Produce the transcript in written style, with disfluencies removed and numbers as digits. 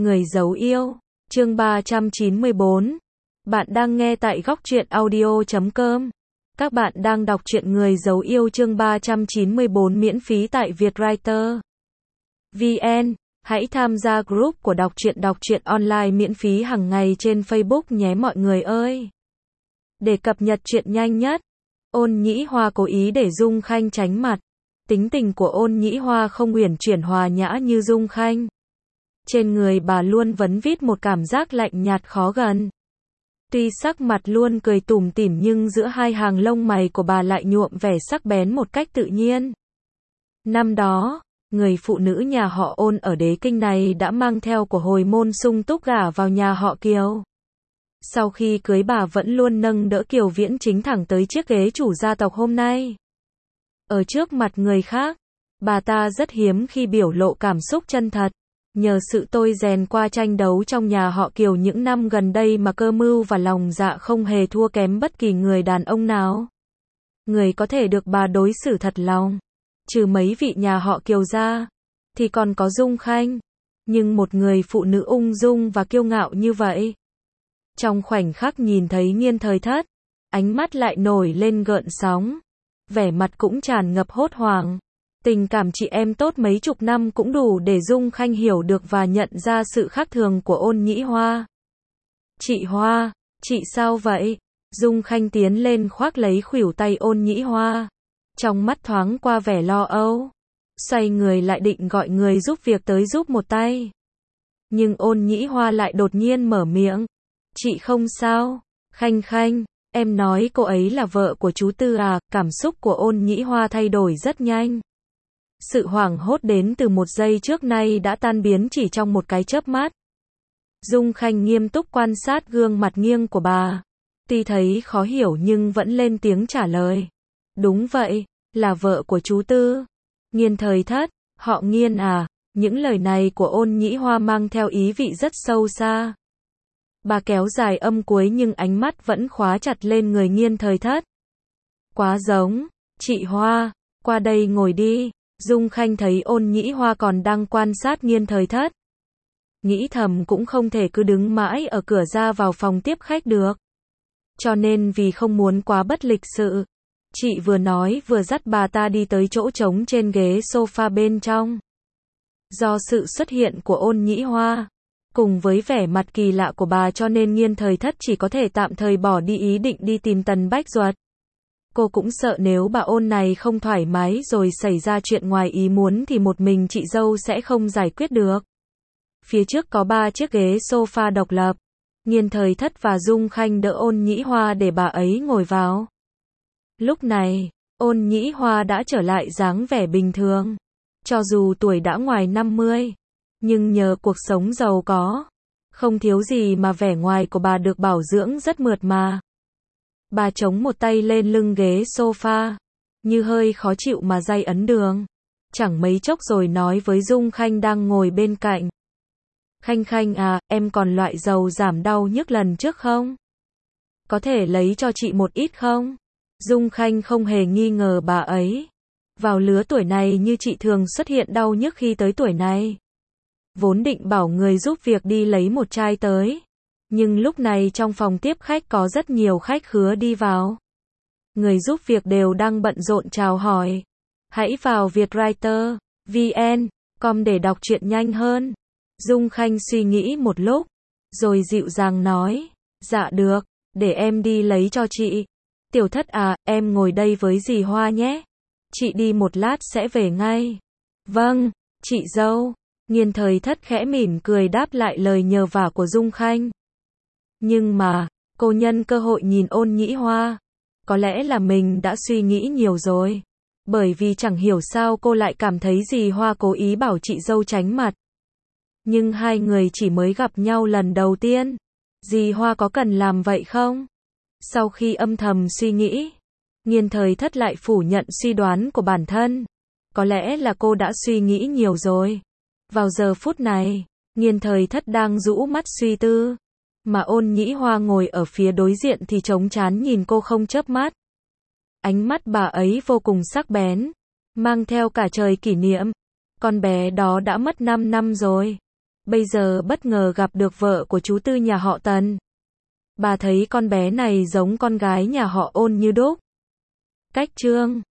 Người giấu yêu, chương 394. Bạn đang nghe tại góc truyện audio.com. Các bạn đang đọc truyện Người giấu yêu chương 394 miễn phí tại Vietwriter VN. Hãy tham gia group của đọc truyện online miễn phí hàng ngày trên Facebook nhé mọi người ơi. Để cập nhật truyện nhanh nhất, Ôn Nhĩ Hoa cố ý để Dung Khanh tránh mặt. Tính tình của Ôn Nhĩ Hoa không uyển chuyển hòa nhã như Dung Khanh. Trên người bà luôn vấn vít một cảm giác lạnh nhạt khó gần. Tuy sắc mặt luôn cười tủm tỉm nhưng giữa hai hàng lông mày của bà lại nhuộm vẻ sắc bén một cách tự nhiên. Năm đó, người phụ nữ nhà họ Ôn ở Đế Kinh này đã mang theo của hồi môn sung túc gả vào nhà họ Kiều. Sau khi cưới bà vẫn luôn nâng đỡ Kiều Viễn Chính thẳng tới chiếc ghế chủ gia tộc hôm nay. Ở trước mặt người khác, bà ta rất hiếm khi biểu lộ cảm xúc chân thật. Nhờ sự tôi rèn qua tranh đấu trong nhà họ Kiều những năm gần đây mà cơ mưu và lòng dạ không hề thua kém bất kỳ người đàn ông nào. Người có thể được bà đối xử thật lòng, trừ mấy vị nhà họ Kiều ra, thì còn có Dung Khanh. Nhưng một người phụ nữ ung dung và kiêu ngạo như vậy, trong khoảnh khắc nhìn thấy Nghiên Thời Thất, ánh mắt lại nổi lên gợn sóng, vẻ mặt cũng tràn ngập hốt hoảng. Tình cảm chị em tốt mấy chục năm cũng đủ để Dung Khanh hiểu được và nhận ra sự khác thường của Ôn Nhĩ Hoa. Chị Hoa, chị sao vậy? Dung Khanh tiến lên khoác lấy khuỷu tay Ôn Nhĩ Hoa, trong mắt thoáng qua vẻ lo âu. Xoay người lại định gọi người giúp việc tới giúp một tay. Nhưng Ôn Nhĩ Hoa lại đột nhiên mở miệng. Chị không sao, Khanh Khanh, em nói cô ấy là vợ của chú Tư à? Cảm xúc của Ôn Nhĩ Hoa thay đổi rất nhanh. Sự hoảng hốt đến từ một giây trước nay đã tan biến chỉ trong một cái chớp mắt. Dung Khanh nghiêm túc quan sát gương mặt nghiêng của bà. Tuy thấy khó hiểu nhưng vẫn lên tiếng trả lời. Đúng vậy, là vợ của chú Tư. Nghiên Thời Thất, họ Nghiên à? Những lời này của Ôn Nhĩ Hoa mang theo ý vị rất sâu xa. Bà kéo dài âm cuối nhưng ánh mắt vẫn khóa chặt lên người Nghiên Thời Thất. Quá giống, chị Hoa, qua đây ngồi đi. Dung Khanh thấy Ôn Nhĩ Hoa còn đang quan sát Nghiên Thời Thất. Nghĩ thầm cũng không thể cứ đứng mãi ở cửa ra vào phòng tiếp khách được. Cho nên vì không muốn quá bất lịch sự, chị vừa nói vừa dắt bà ta đi tới chỗ trống trên ghế sofa bên trong. Do sự xuất hiện của Ôn Nhĩ Hoa, cùng với vẻ mặt kỳ lạ của bà cho nên Nghiên Thời Thất chỉ có thể tạm thời bỏ đi ý định đi tìm Tần Bách Duật. Cô cũng sợ nếu bà Ôn này không thoải mái rồi xảy ra chuyện ngoài ý muốn thì một mình chị dâu sẽ không giải quyết được. Phía trước có 3 chiếc ghế sofa độc lập. Nghiên Thời Thất và Dung Khanh đỡ Ôn Nhĩ Hoa để bà ấy ngồi vào. Lúc này, Ôn Nhĩ Hoa đã trở lại dáng vẻ bình thường. Cho dù tuổi đã ngoài 50, nhưng nhờ cuộc sống giàu có, không thiếu gì mà vẻ ngoài của bà được bảo dưỡng rất mượt mà. Bà chống một tay lên lưng ghế sofa, như hơi khó chịu mà day ấn đường. Chẳng mấy chốc rồi nói với Dung Khanh đang ngồi bên cạnh. Khanh Khanh à, em còn loại dầu giảm đau nhức lần trước không? Có thể lấy cho chị một ít không? Dung Khanh không hề nghi ngờ bà ấy. Vào lứa tuổi này như chị thường xuất hiện đau nhức khi tới tuổi này. Vốn định bảo người giúp việc đi lấy một chai tới. Nhưng lúc này trong phòng tiếp khách có rất nhiều khách khứa đi vào. Người giúp việc đều đang bận rộn chào hỏi. Hãy vào Vietwriter VN.com để đọc truyện nhanh hơn. Dung Khanh suy nghĩ một lúc, rồi dịu dàng nói. Dạ được, để em đi lấy cho chị. Tiểu Thất à, em ngồi đây với dì Hoa nhé. Chị đi một lát sẽ về ngay. Vâng, chị dâu. Nghiên Thời Thất khẽ mỉm cười đáp lại lời nhờ vả của Dung Khanh. Nhưng mà, cô nhân cơ hội nhìn Ôn Nhĩ Hoa. Có lẽ là mình đã suy nghĩ nhiều rồi. Bởi vì chẳng hiểu sao cô lại cảm thấy dì Hoa cố ý bảo chị dâu tránh mặt. Nhưng hai người chỉ mới gặp nhau lần đầu tiên. Dì Hoa có cần làm vậy không? Sau khi âm thầm suy nghĩ, Nghiên Thời Thất lại phủ nhận suy đoán của bản thân. Có lẽ là cô đã suy nghĩ nhiều rồi. Vào giờ phút này, Nghiên Thời Thất đang rũ mắt suy tư. Mà Ôn Nhĩ Hoa ngồi ở phía đối diện thì trống trán nhìn cô không chớp mắt. Ánh mắt bà ấy vô cùng sắc bén, mang theo cả trời kỷ niệm. Con bé đó đã mất 5 năm rồi. bây giờ bất ngờ gặp được vợ của chú Tư nhà họ Tần. Bà thấy con bé này giống con gái nhà họ Ôn như đúc. Cách Trương